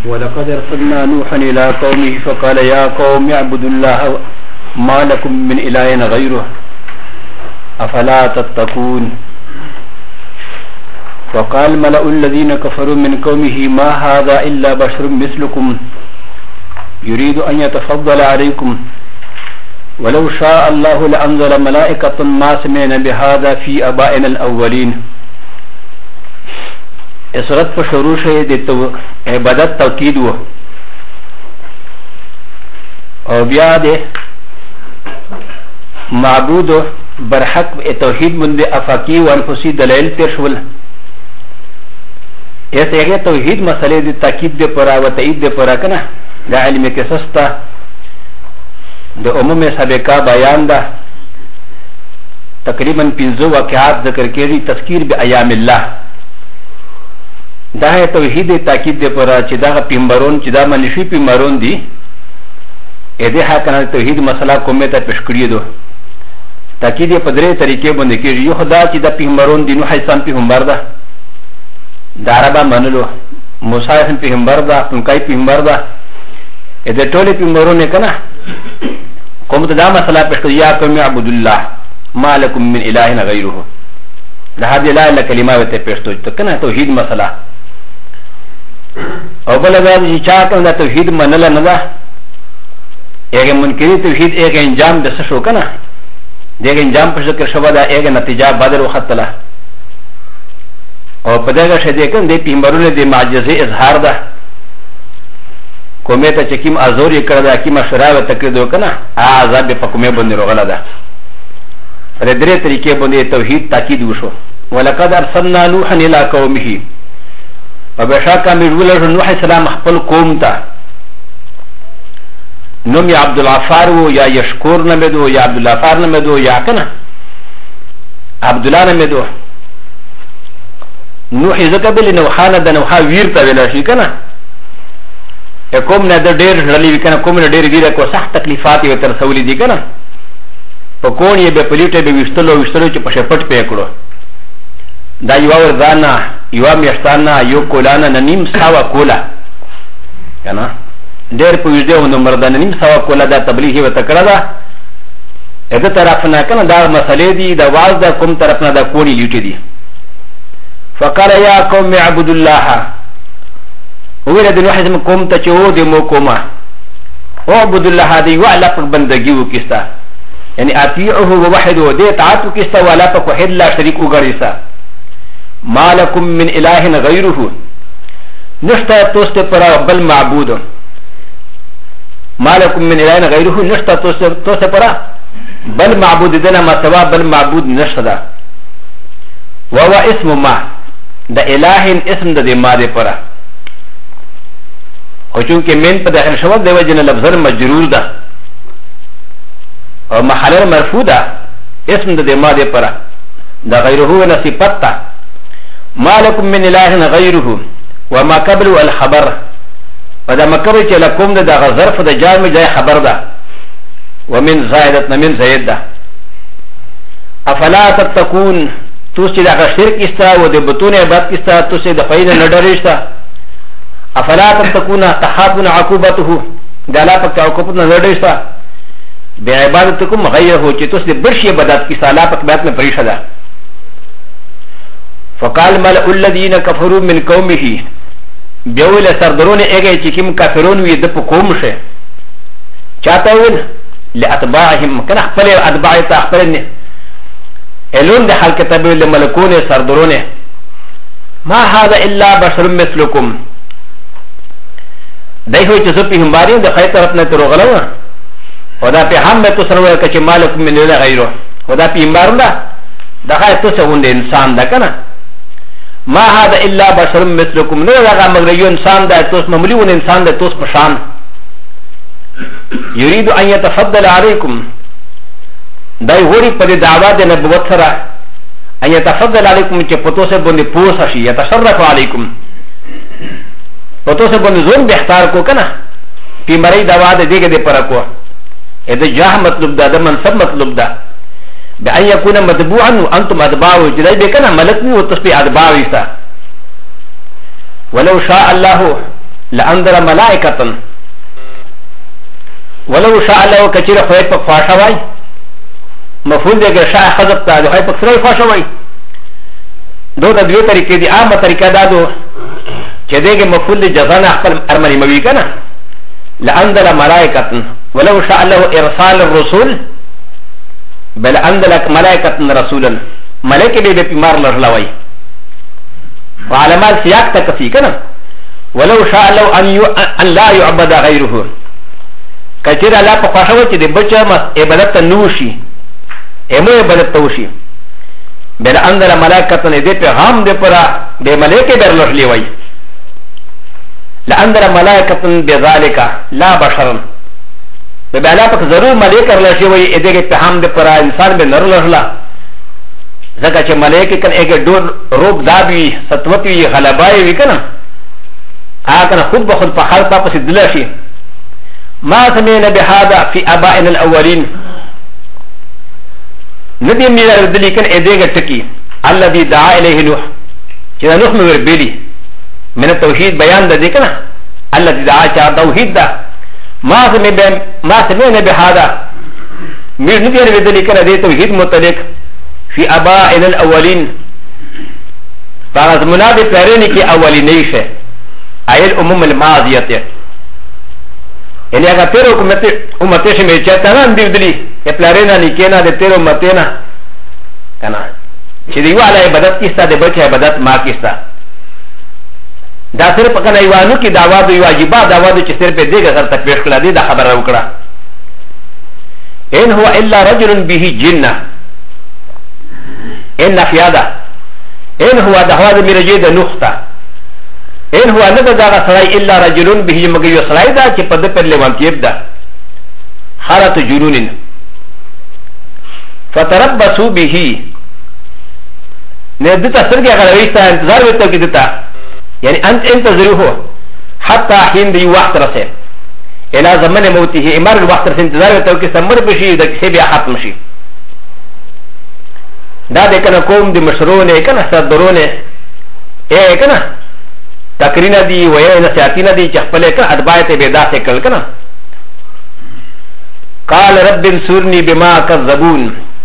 ولقد ارسلنا نوحا الى قومه فقال يا قوم اعبدوا الله ما لكم من اله غيره افلا تتقون. وقال الملأ الذين كفروا من قومه ما هذا الا بشر مثلكم يريد ان يتفضل عليكم ولو شاء الله لانزل ملائكة ما سمعنا بهذا في ابائنا الاولين. اسرت پر شروع شئی د عبادت توکید و او بیا د معبود برحق توحید مند افاقی و انفسی دلائل تیر شول. ایسا اگر توحید مسئلے د تاکید د پرا و تایید د پرا کنا دا علم قصص تا د عموم سابقہ بیان دا تقریبا 15 واقعات ذکر کردی تذکیر بی ایام اللہ. دا توحید تاکید دی پرا چې دا پیغمبرون چې دا منشي پیغمبرون دي اې دې حقانه توحید مسله کومه ته پیش کړی دو. تاکید په درې طریقې باندې کېږي. یو خدا چې دا پیغمبرون دي نو حیثان پیغمبر ده دا عربا منلو موسی هم پیغمبر ده پنکای پیغمبر ده اې دې ټول پیغمبرون کنه کوم ته دا مسله پیش کړی یا کوم عبد الله ما لكم من اله غیره. دا هدي لا اله کلمه ته پیش تو کنه توحید مسله او بل دا چې چا کوم دا توحید منل نه ده اګه منکری توحید اګه انجام د څه شو کنه دغه انجام پر ذکر شوه دا اګه نتیجه بدر وختله او په دغه شې دې کوم د پیغمبرونو د معجزې اظهار ده کومه ته چې کیم ازور یې کړل دا کیمه شراوه تکړه کنه عذاب په کومه باندې روغله ده. په درې طریقې باندې توحید تاکید وشو. ولقد ارسلنا نوحا الى قومه وبشاكا من ولد نوح السلام خپل قوم ته نوم یا عبد الغفار و یا یشکور نمدو یا عبد الغفار نمدو یا کنه عبد الله نمدو. نوح ذکر بل نوحانه د نوحا ویر ته ویل شي کنه کوم نه د ډیر ژړلی کنه کوم نه ډیر ویره کو سخت تکلیفات یې تر سولې دي کنه په کون یې به پلیټه به وشتلو چې په شپټ پې کړو دا یو ورځانا یو میاشتانا یو کولانا نیم ساوا کولا کنه ډېر په وجه و نمبر دا نیم ساوا کولا دا تبلیغ یې وتکړه دا اته طرف نه کنه دا مسلې دي دا واز دا کوم طرف نه دا کونی لیټې دي. فقال يا قوم اعبدوا الله وګوره د نوح زم قوم ته چې و دې مو کومه او عبد الله دی وعلى بندگی وکستا يعني اطيعه ووحده دي اطاعته كستا ولا فكوحد لا شريك وغريسا ما لكم من اله غيره نشتا توست پرا بل معبود ما لكم من اله غيره نشتا توست پرا بل معبود دنا ما سوا بل معبود نشتا وهو اسم ما دا اله اسم دا دي ما دي پرا او چونکه من پا داخل شود دي وجن لفظر مجرور دا او محل مرفوع اسم د ما دې پره دا غیره نه صفت تا ما لكم من اله غیره وما قبل الخبر فدا مکر چې لكم د ظرف د جامع جای خبر ده ومن زائدت من زائد ده. افلا تتقون توسي دا شرک استا و د بتون عبادت استا توسي د فین نه ډریشتا. افلا تتقون تخافون عقوبته دا لا پک عقوبت نه ډریشتا بعبادتكم غيره چې تاسو د برشي عبادت کی سالا پک بیت میں پریشا ده. فقال ملأ الذين كفروا من قومه بيول سردرون اگه چې کوم کافرون وي د قوم شه چاته ول لاتباعهم کنه خپل اتباع ته خپل نه الون د حال کتاب له ملکونه سردرونه ما هذا الا بشر مثلكم دای هو چې زپی همباري د خیر طرف نه ترغلو ودا په هم ته سره وکړه چې مالک من له غیره ودا په امبار نه دا خای ته څنګه انسان ده کنه ما هذا الا بشر مثلكم نه هغه مگر یو انسان ده توس مملون انسان ده توس پشان يريد ان يتفضل عليكم دای غوري په دعوا د نبوت سره ان يتفضل عليكم چې پتو سه باندې پوس شي يتشرف عليكم پتو سه باندې زون به اختیار کو کنه په مری دعوا د دې کې پر کو اذا جاه مطلب ده ده منصب مطلب ده بأن يكون مدبوعا وأنتم أدباعه جداي بكنا ملكني وتصبح أدباعه ولو شاء الله لأندر ملائكة ولو شاء الله كثير خير فاشواي مفعول دے شاء خذب تا خير فسري فاشواي دو تدوی طریقے دی عام طریقہ دا دو چه دیگه مفعول دی جزانا اخبر ارمانی موی کنا لأندل ملائكة ولو شاء الله ارسال الرسول بل أندل ملائكة رسولا ملائكة بي بمار لرلاوي وعلماء سياق تكفي كنا ولو شاء الله أن لا يعبد غيره كثير لا تقاشوا چه دي بچه عبادت نوشي امو عبادت توشي بل أندل ملائكة دي پیغام دي پرا دي ملائكة بر لرلاوي لأندل ملائكة بذلك لا بشرا بلا پک ضرور ملائکه رلشي وي ادګه په هم د پر انسان به نر لرلا ځکه چې ملائکه کله اګه ډور روب دابي ستوتي غلبای وي کنه هغه خود به خود په خلق په سدل شي ما سمعنا بهذا في ابائنا الاولين نبي ميرا دلیکن ادګه ټکی الذي دعا اليه نوح چې نوح مې وربلی من التوحید بیان د دې کنه الذي دعا چا توحید ده ما سمعنا بهذا مير ندير بذلك دي توحيد متعلق في ابائنا الاولين فاز منادي پرني کی اولینی شه اي الامم الماضيه يعني اگر تیرو امته شه می چتا نن دی دلی پلارنا نکینا د تیرو متینا کنا چې دی والا عبادت کیستا د بچ عبادت ما کیستا دا صرف کنه ایوانو کی دعوا دی واجبہ دعوا دی چې صرف دې غیر ته پیش کړه دي دا خبره وکړه ان هو الا رجل به جنہ ان نفیادا ان هو دعوا دی مرجی د نقطه ان هو نه دا سړی الا رجل به مگر یو سړی دا چې په دې پر لوان کېب دا حالت جنون فتربصوا به نه دته سرګه غوښته انتظار وکړه کې دته يعني أنت انتظروه حتى حين دي وقت رسل إلى زمن موته إمار الوقت رسل انتظار وتوكي سمر بشي دا كسي بيا ختم شي دا دي كنا قوم دي مشرون كنا صدرون ايه كنا تقرينا دي ويه نسياتينا دي چخپلے كنا ادبايت بيدا سيكل كنا قال رب انصرني بما كذبون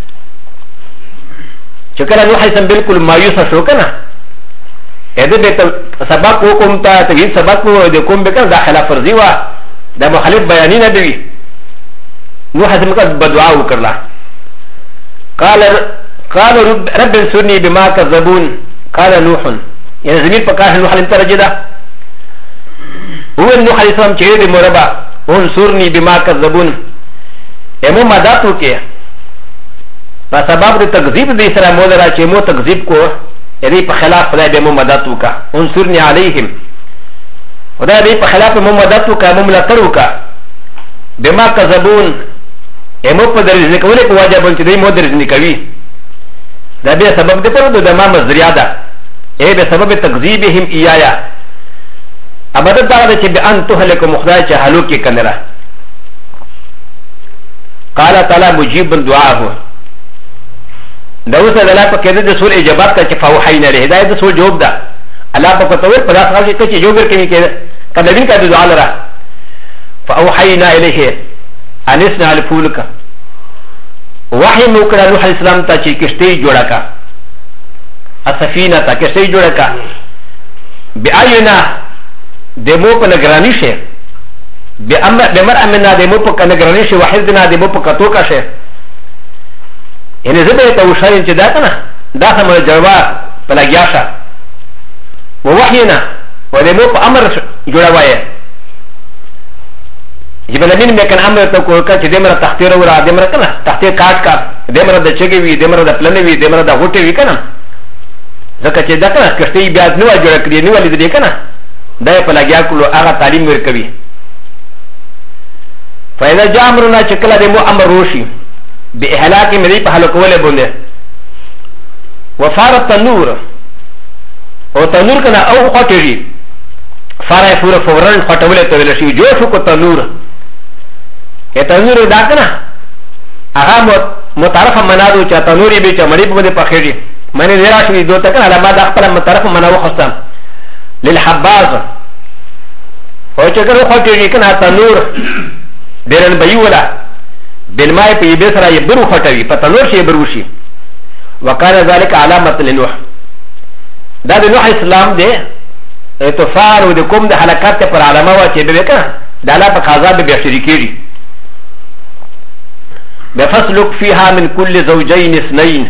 چکلا نوح اسم بالکل مایوس شو كنا ا د ه سبق وکم ته تغیر سبق و د کوم بکر دا خلاف فرضی و دا مخالف بیانی نه دی نو حسن کا بدعا وکړه قال رب انصرني بما كذبون قال نوح يعني زمير پکار نوح علیہ السلام هو نوح علیہ السلام چې د مربا انصرني بما كذبون امو مدد وکړه په سبب د تکذیب د اسلام مولرا چې مو تکذیب کو ادي په خلاف خدای به مو مدد وکا انصرني عليهم خدای به په خلاف مو مدد وکا مو ملاتړ وکا بما كذبون امو په درځ نه کولې په واجب چې دوی مو درځ نه کوي دا به سبب دی په د ما مزریا ده ای به سبب تکذیبهم ایایا ابدا دا چې به ان تهلك مخدای چې هلوک کنره قال تعالی مجيب دعاءه دا اوس د الله په کې د سور اجابت ته چې فوحینا له هدایت د سور جواب ده الله په کوتور په داس حال کې چې جواب ورکړي کې کله دې کا دعا لره فوحینا الیه ان اسنع الفلک وحی نو کړه نوح علیہ السلام ته چې کشتی جوړه کا اسفینه ته کشتی جوړه کا بیااینا دمو په نگرانی شه بمر امنا دمو په نگرانی شه وحدنا دمو په کتو کا شه يعني زبده توشاين جداتنا داخل من الجواب بلاجاشا ووحينا ودمو امر جوړوايه جبلمين مكان امر توكوكا چې دمر تختير ورا دمر کنه تختير کاټ کا دمر د چګي وي دمر د پلن وي دمر د هوټي وي کنه ځکه چې دا کنه کشتي بیا نو جوړ کړی نو ولې دې کنه دا په لګیا کولو هغه تعلیم ورکوي فاذا جاء امرنا چکلا دمو امر روشي بإهلاك مدي بحلقوله بنده وفار التنور وتنور كنا أو خطري فار يفور فوران خطوله تولشي جوشو كتنور التنور دا كنا أها متعرف منادو چا تنوري بي چا مريب بنده پخيري مني نراشوي دو تكنا لما دا اقبل متعرف منادو خستان للحباز او چې کله خو ته کنه تنور بیرن بيولا بالماء په يبسرا يبرو خټوي په تنور شي بروشي وكان ذلك علامه لنوح دا د نوح اسلام دی اتفار او د کوم د حلقات پر علامه وا چې به کنه د الله په قضا به شریکيږي بفسلك فيها من كل زوجين اثنين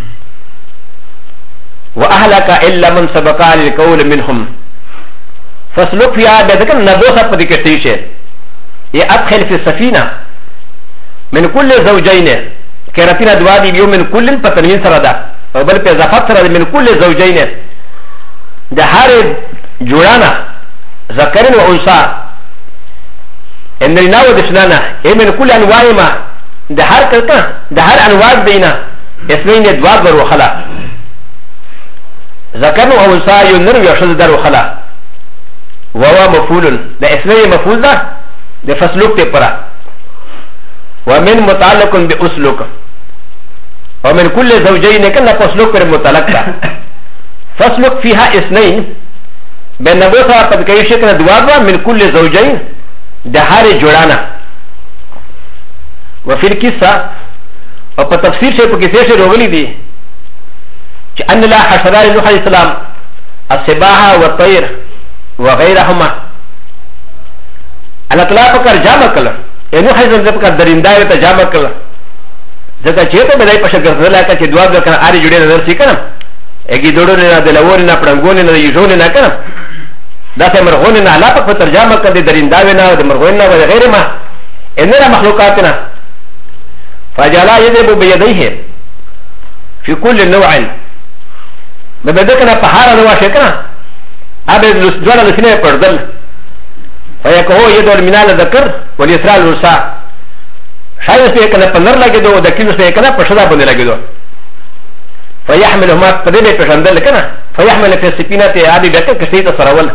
واهلك الا من سبق على القول منهم فسلك فيها بذكر نبوسه بدكتيشه يدخل في السفينه من كل زوجين كرتنا دوادي بيوم من كل فتنين سردا وبل بزفات سردا من كل زوجين ده هر جورانا ذكر وانثى ان الناو دشنانا من كل انواع ما ده هر كلتا ده هر انواع بينا اثنين دواد وخلا ذكر وانثى ينر ويشد در وخلا وهو مفعول ده اثنين مفعول ده ده فسلوك تبرا ومن متعلق بأسلوك ومن كل زوجين كنا فسلوك متعلق فسلوك فيها اثنين بين نبوسا قد كي شكل دوابا من كل زوجين دهار جورانا وفي القصة وبتفسير شيء بكثير شيء روغلي دي أن لا حشرات نوح عليه السلام السباحة والطير وغيرهما الله تعالى فكر جامع كله نوح عليه السلام فكر درندا وتجامع كله ځکه چې ته بدای په شکل سره لکه چې دواب کنه اړ جوړې نه درسي کنه اګي دوړو نه د لور نه پړنګون نه یوژون نه کنه دا څه مرغون نه علاوه په ترجمه کړي درندا وینا او د مرغون نه غیر ما اننا مخلوقاتنا فجعل يذهب بيديه في كل نوع ببدكنا بحار نوع شكنا ابد لسجونا لسنه پردل فيكهو يدور منال ذكر واليسرى الرسا شاید سے کنا پنر لگے دو دکین سے کنا پشدا بنے لگے دو فيحملهما قدمه پشندل کنا فيحمل في السفينه ابي بكر كسيت سرول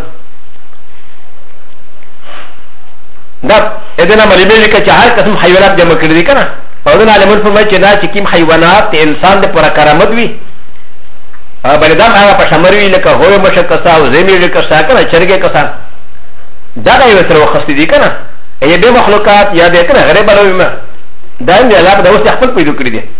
دا ادنا مليبل کا چار قسم حیوانات جمع کړی کنا اودن علمون فرمای چې دا چې کیم حیوانات انسان د پر کرامت وی بلدام هغه پشمروي لکه هو مشکسا او زمیر لکه ساکنه چرګه کسا دا یو سره وخت دي کنا ای به مخلوقات یا دې کنه غریب بلوي ما دا نه الله د اوس خپل پیدا کړی دي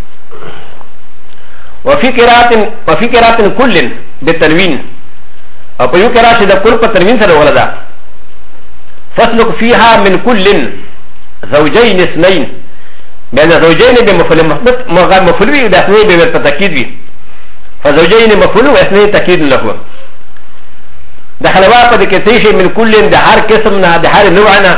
وفي قرات كل بالتنوين او په یو قرات د کل په تنوین سره ولدا فسلك فيها من كل زوجين اثنين بين زوجين بمفعول مفعول وي اثنين بالتاكيد وي فزوجين مفعول واثنين تاكيد له دخل واقع دكتيش من كل ده هر قسمنا ده هر نوعنا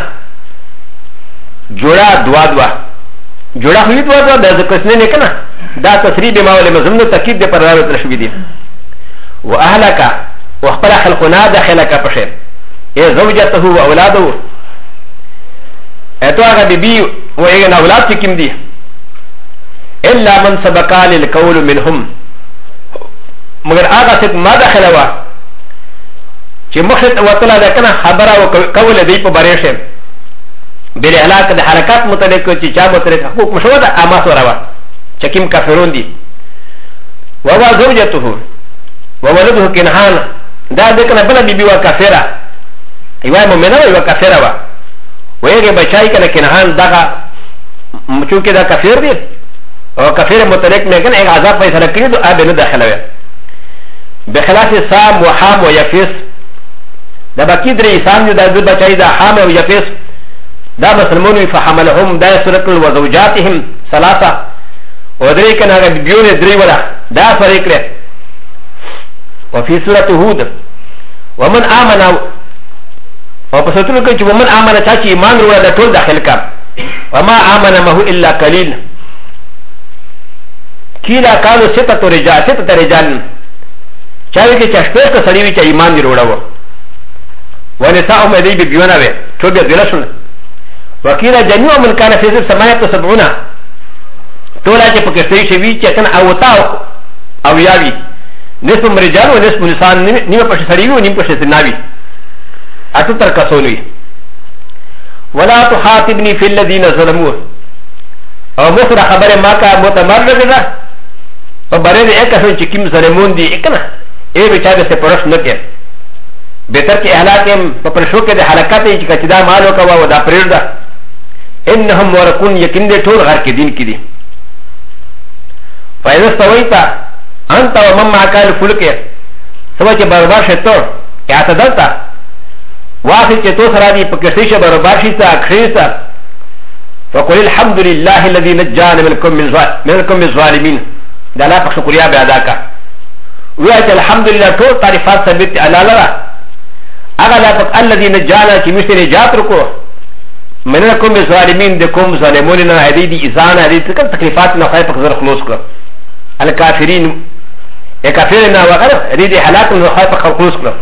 جوڑا دوا جوڑا ہوئی دوا ده قسمه نه کنه دا تسریب ما ول مزمن تاکید ده پر راوت رشوی دي واهلك وخبر خلقنا داخلك بشر اي زوجته واولاده اتو هغه بيبي و ايغن اولاد کیم دي الا من سبق للقول منهم مگر هغه څه ما داخله وا چې مخت وتلا ده کنه خبره او قول دی په باره شه بل علاقه د حرکات متعلق چې چا متعلق حقوق مشوه ده اما سره وا چې کیم کافرون دي ووا زوجته وولده كنعان دا د کنه بل بيبي وا کافره ایوه مؤمنه وا کافره وا ويجي بچای کنه كنعان دغه چونکه دا کافر دي او کافر متعلق نه کنه عذاب فیصله کړی دو اب نه داخله وي بخلاف سام وحام ويفس دا باقي درې انسان دي دا د بچای دا حام او يفس دا مسلمون فحملهم دا سورة وزوجاتهم ثلاثة ودري كان هذا بيون دري ولا دا فريق له وفي سورة هود ومن آمن وبسطنك ومن آمن تاكي إيمان ولا دا طول داخل كام وما آمن ما هو إلا قليل كيلا كانوا ستة رجال چاوي كي چشپير کا سڑيوي چا إيمان دي روڑا و ونساهم ادي بيونا وي چو بيا دلشن وكيل جميع من كان في سماية سبعون تولا جي پکستي شوي چه كان اوتا او ياوي نصف مرجان ونصف نسان نيمه پش سڑيوي ونيم پش سناوي اتو ترکسونوي ولا تخاطبني في الذين ظلموا او مصر خبر ما کا متمر لگا وبرد اكسن چه كم ظلمون دي اكنا اي بچاره سے پرش نکه بترك اهلاكهم فپرشو کې د حرکت چې کچدا مالو کا و دا پرېږده انهم ورکون یقین دې ټول غر کې دین کې دي فاذا استويت انت ومن معك الفلك سوى چې برابر شته اعتدلت واخي چې تو سره دي په کښې شه برابر شي تا اخريسا فقل الحمد لله الذي نجانا منكم الظالمين دا لا په شکریا به ادا کا وایي الحمد لله ټول تعریفات ثابت الله لرا هغه لا پک الذي نجانا چې مشته نجات ورکو منكم الظالمين د کوم ظالمون نه هدي دي اذان هدي تکلیفات نه خای په زر خلاص کړ الكافرين الكافرين وغيره هدي هلاك نه خای په خلاص کړ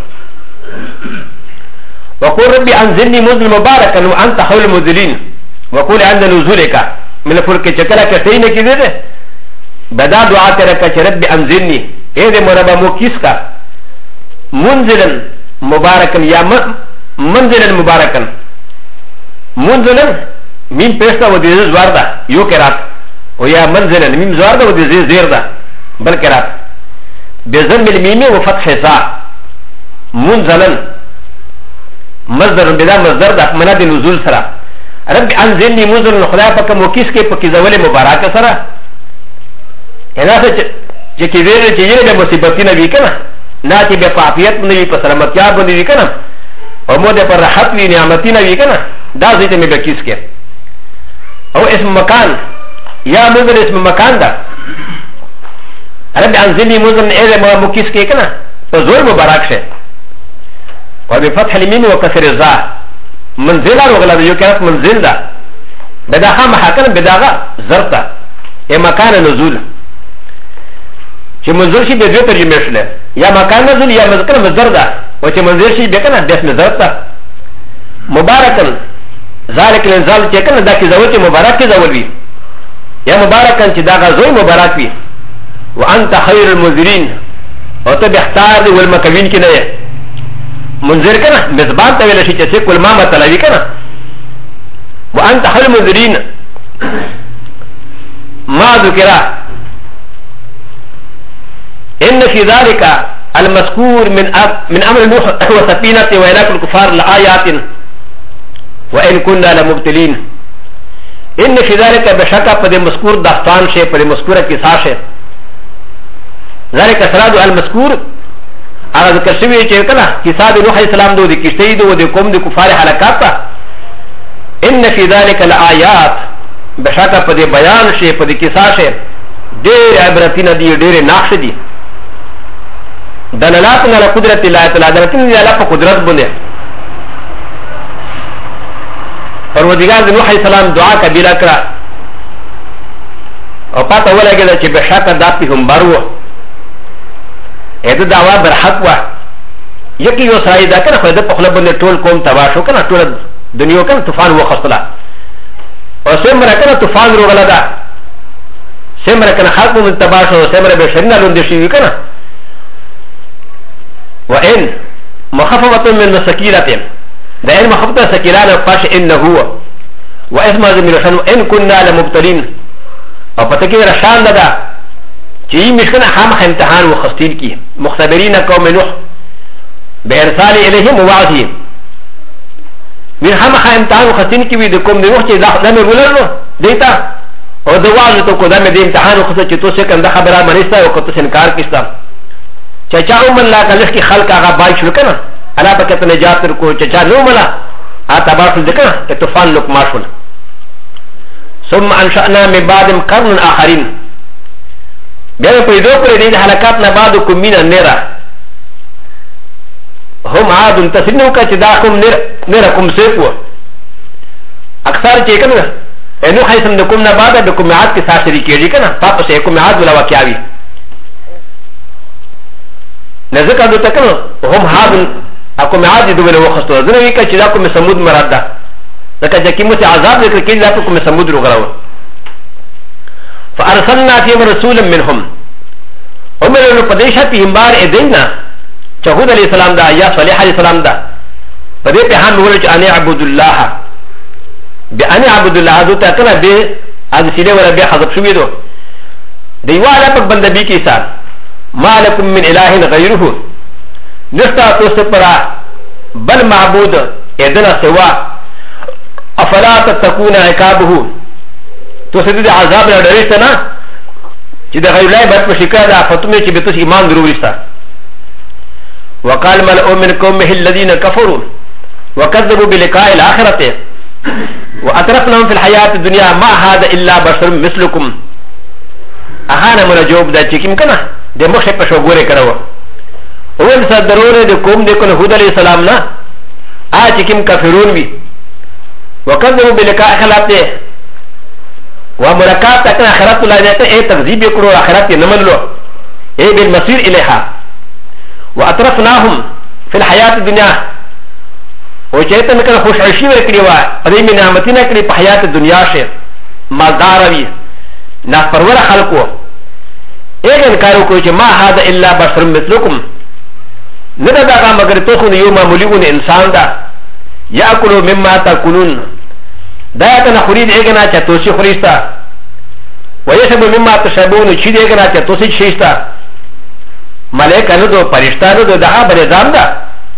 وقل ربي انزلني منزل مباركا وانت خير المنزلين وقل عند نزولك من الفلك شكلك كتين كذا بدا دعاء ترك ربي انزلني ايه مربى موكيسكا منزلا مباركا يا منزلا مباركا منزلا مين بيستا وديز زواردا يو كرات ويا منزلا مين زواردا وديز زيردا بل كرات بزم الميم وفتح سا منزلا مصدر بلا مصدر دا مناد نزول سرا رب انزلني منزلا خدا پاک موکیس کے پاکی زول مبارک سرا هنا سے چکی ویل چی یہ بے مصیبتی نبی کنا نا چی بے فعافیت نبی پا سلامتیاب نبی کنا او مودے پر راحت وی نعمتی نبی کنا دا زیتے میں بے کیس کے او اسم مکان یا منزل اسم مکان دا رب انزلني منزلا اے موکیس کے کنا تو زول مبارک سے وبفتح الميم وكسر الزاء منزل وغلب يكرت منزل دا بداها محاكم بداغا زرطة يا مكان نزول شي منزل شي بيزو ترجمه شله يا مكان نزول يا مذكر مصدر دا وشي منزل شي بكنا باسم زرطة مباركا ذلك الانزال شي كنا دا كي زول مبارك كي زول بي يا مباركا شي داغا زول مبارك بي وانت خير المنذرين وتبختار والمكوين كي نيه منذر كنا مزبان تولى شيء تسيق كل ما مطلبي كنا وأنت خير المنذرين ما ذكر إن في ذلك المذكور من أمر نوح وسفينة وإلاك الكفار لآيات وإن كنا لمبتلين إن في ذلك بشكا قد مذكور داستان شيء قد مذكور كسا شيء ذلك سراد المذكور اگر ذکر شوی چې کله کیسه د نوح علیه السلام د کشتۍ د قوم د کفار حلقات ته ان فی ذلک الآیات بشکه په دې بیان شي په دې کیسه شي ډېر عبرتونه دي ډېر نقش دي دلالات علی قدرت الله تعالی دلالتونه دي الله په قدرت باندې پروردگار د نوح علیه السلام دعا قبول کړه او پته ولګیده چې بشکه دا پیغمبر و ا د دعوا برحق و یکی یو سړی دا کنه خو د په خپل باندې ټول قوم تباه شو کنه ټول دنیا کنه طوفان وخصله او سمره کنه طوفان روغله ده سمره کنه خلق من تباه شو سمره به شرنا لوند شي کنه وان مخففه من مسكيله ده ان مخففه سكيلانه فاش انه هو واسم من رشان ان كنا لمبتلين او پتہ کې رشان ده چې مشکنه هم امتحان وخستین کی مختبرین قوم نوح بارسال الیهم وعظهم من هم امتحان وخستین کی وی د قوم نوح چې دا نه ولرنو دیتا او د وعظ ته کو دا مې د امتحان وخست چې تو څه کنده خبره منستا او کو ته انکار کیستا چې چا ومن لا کله کی خلق هغه بای شو کنه الا پکته نجات کو چې چا نو ملا ا تباس دکنه ته طوفان لوک ماشول ثم انشأنا من بعدهم قرن آخرين بیا په دې دوه پرې د حلقات نه بعد کوم مين نره هم عاد تسنو کا چې دا کوم نره کوم سیکو اکثر چې کنه انو حیثم د کوم نه بعد د کوم عاد کې سره کېږي کنه تاسو یې کوم عاد ولا واقعي نزدک د تکلو هم عاد کوم عاد د ولا وخستو زنه وی چې دا کوم سمود مراد ده لکه چې کوم عذاب ذکر کړي دا کوم سمود وګراو فارسلنا فيهم رسولا منهم امرنا قديشة همبار ادينا شهود عليه السلام دا يا صالح عليه السلام دا فدي بهم ولج ان يعبد الله بان يعبد الله ذو تكنا به هذا سيده ولا به حذف شو يدو ديوا على پک بندبي کی ساتھ ما لكم من اله غيره نستا تو سپرا بل معبود ادنا سوا افلا تتقون عقابه تو سيدي عذاب لا دريستنا چې د غیر الله بات په شکایت ده فتمه چې به تاسو ایمان درويستا وقال ملئ من قومه الذين كفروا وكذبوا بلقاء الاخره واترفناهم في الحياه الدنيا ما هذا الا بشر مثلكم اهانه من جواب ده چې کوم کنه د مخه په شو ګوره کړو اول څه ضروره د قوم د کنه هود عليه السلام نه چې کوم کافرون وي وكذبوا بلقاء اخرته ومركات تكن اخرت لا جاءت اي تكذيب يكرو اخرت نملو اي بالمصير اليها واترفناهم في الحياه الدنيا وجيتن كان خوش عيشي وكري وا ادي من نعمتنا كري في حياه الدنيا شيء مالداروي ناس پرور خلقو اي انكارو کو ما هذا الا بشر مثلكم ندا دا مگر تو خو يوم معمولون انسان دا ياكلوا مما تاكلون دا كان خريد ايغنا چا توسي خريستا ويشرب مما تشربون چي ايغنا چا توسي شيستا ملائكه ندو فرشتہ ندو دا بل نظام دا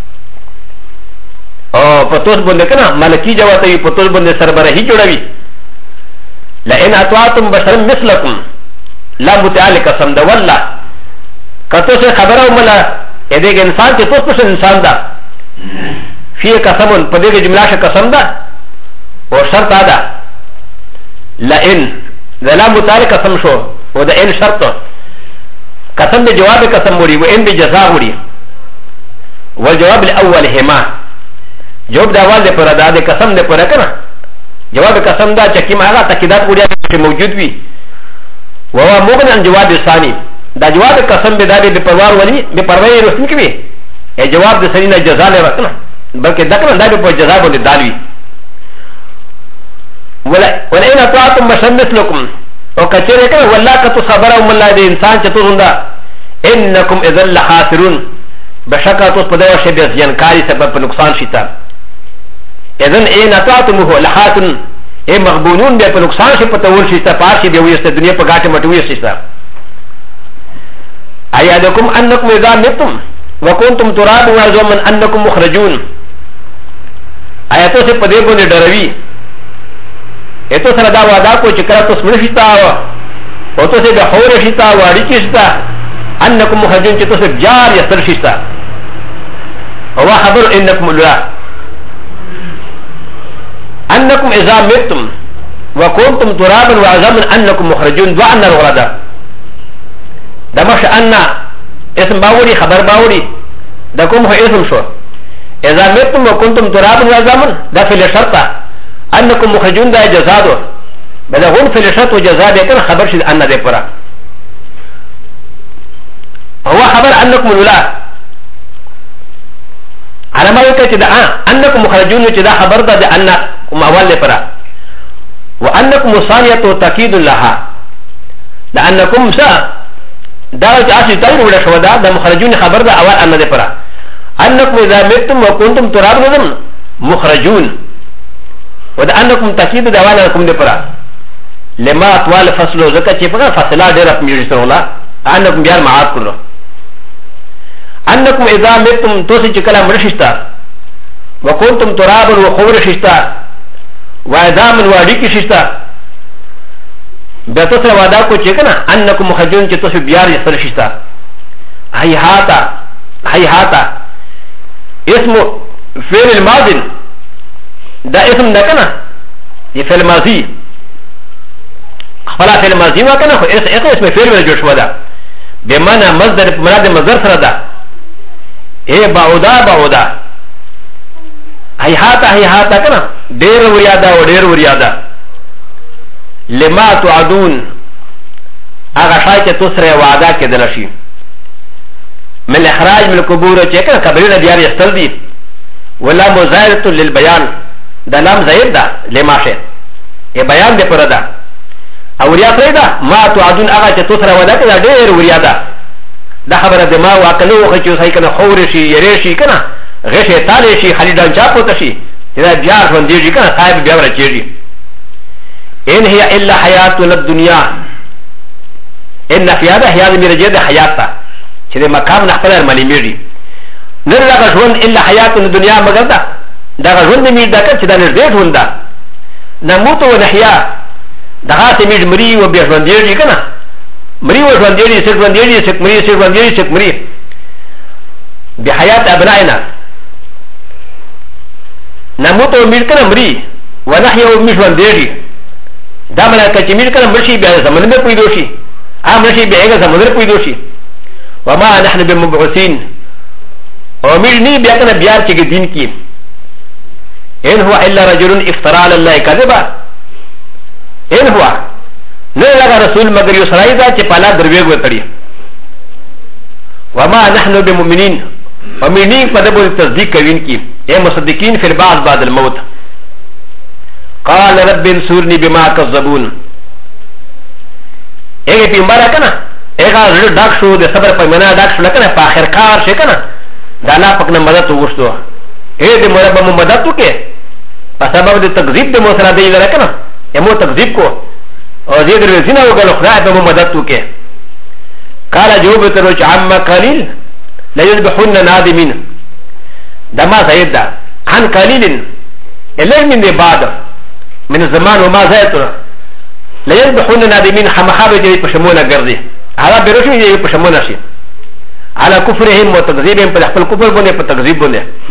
او پتوس بند کنا ملکی جواته پتوس بند سربراهی جوړوي لئن اطعتم بشر مثلكم لا متعال قسم دا والله کتو سے خبره وملا ادیګ انسان چې توس پر انسان دا فی قسم پدې جمله ش قسم دا و شرط هذا لئن لا متعال قسم شو و دا ان شرط قسم بجواب قسم وري و ان بجزاء وري والجواب الاول هما جواب دا اول دے پر دا دے قسم دے پر کنا جواب قسم دا چکی ماغا تاکیدات وریا موجود وی وهو مغن عن جواب الثاني دا جواب قسم بدا دے بپروار ولي بپروار رسم کی اے جواب دے سرینا جزا لے وکنا بلکہ دکنا دا بے جزا بندے دالوی ولئن اطاعتم بشر مثلكم او کچرے کنا والله کتو خبر ام اللہ دے انسان چتو ہندا انکم اذا لخاسرون بشکا تو پدوا شے بے زیانکاری سبب نقصان شتا اذن اين اطاعتموه لخاتن اي مغبونون بے نقصان شے پتول شتا پارشی بے ویست دنیا پہ گاٹے مٹوی شتا ايادكم انكم اذا متم وكنتم تراب وعظما انكم مخرجون آیاتوں سے پدے بنے ڈروی ایتو سر دا وعدہ کو چکرا تو سمر شتا او تو سے بحور شتا واری شتا انکم مخرجون چتو سے جار یسر شتا هو خبر انکم الله انکم اذا متم وكنتم ترابا وعظاما انکم مخرجون دعنا الغردا دمش ان اسم باوري خبر باوري دكم هو اسم شو اذا متم وكنتم ترابا وعظاما ده في الشرطه انكم مخرجون ده جزاء بدا هون في الشرط وجزاء بكن خبر شد ان ده پرا هو خبر انكم الله على ما يكتب انكم مخرجون كذا خبر ده انكم اول پرا وانكم ثانيه تاكيد لها لانكم سا دا جاسي تاير ولا شو ده مخرجون خبر ده اول ان ده پرا انكم اذا متم وكنتم ترابا مخرجون وده انكم تاكيد ده اول انكم ده پرا لما اطوال فصل زكاه چې په فاصله ډېر میږي ولا انكم بیا معاد کړو انكم اذا متم توسي چکلا مرشتا وكنتم ترابا وخور شتا وعظاما واديك شتا بتوسه وعدا کو چکنا انكم مخرجون چې توسي بیا یې شتا هيهاتا اسم فعل الماضي دا اسم ده کنه یہ فعل ماضی خپل فعل ماضی وا کنه خو اسم فعل ور جوړ شو دا بمعنى مصدر مراد مصدر سره ده اے باودا هيهاتا کنه ډیر وریادا لما توعدون هغه شای چې تو سره وعده کېدل شي من اخراج من القبور چې کنه قبرونه بیا یستل دي ولا مزایده للبيان دا لام زائد دا لما شه ای بیان دے پر دا اوریا سره دا ما توعدون هغه چې تو سره وعده کړه ډیر وریادا دا خبره د ما واکنو خو چې صحیح کنه خور شي یری شي کنه غشه تاله شي خلیدان چا پوت شي دا بیا ژوند دی کنه صاحب بیا ورچېږي ان هي الا حیاتنا الدنيا ان فی هذا حیات میرجه د حیات تا چې د مقام نه خپل ملي میږي نر دا ژوند الا حیات الدنیا مگر دا دا ژوند می دا کچ دا نږدې ژوند دا نموت و نحیا دا هغه می مری و بیا ژوند دی کنه مری و ژوند دی سک ژوند دی سک مری سک ژوند دی سک مری بحیات ابنائنا نموت و میر کنه مری و نحیا و می ژوند دی دا ملکه چې میر کنه مرشي بیا زمانه مې پیدا شي مرشي بیا هغه زمانه پیدا شي وما نحن بمبعوثين ومرني بياتنا بيار چه دين کی ان هو الا رجل افترى على الله كذبا ان هو نه لگا رسول مگر یو سړی دا چې پالا درویګ وکړي وما نحن بمؤمنين ومرني په دغه تصدیق کوین کی اے مصدقین فی البعث بعد الموت قال رب انصرني بما كذبون اے پیغمبر کنه اګه زړه ډاک شو د صبر په معنا ډاک شو کنه په اخر کار شي کنه دا لا پک نه مدد وغوښتو اے دې مرب مو مدد وکې په سبب د تکذیب د مو سره دی ولا کنه یمو تکذیب کو او دې درې زینه وګلو خدای به مو مدد وکې قال جواب تر چې عم قليل لا يذبحون نادمين دما زید دا عن قليل الا من بعد من الزمان وما زادت لا يذبحون نادمين حمخابه دې پښمونه ګرځي هذا بروشي دې پښمونه شي على كفرهم وتكذيبهم فدخل الكفر بني فتكذيب بني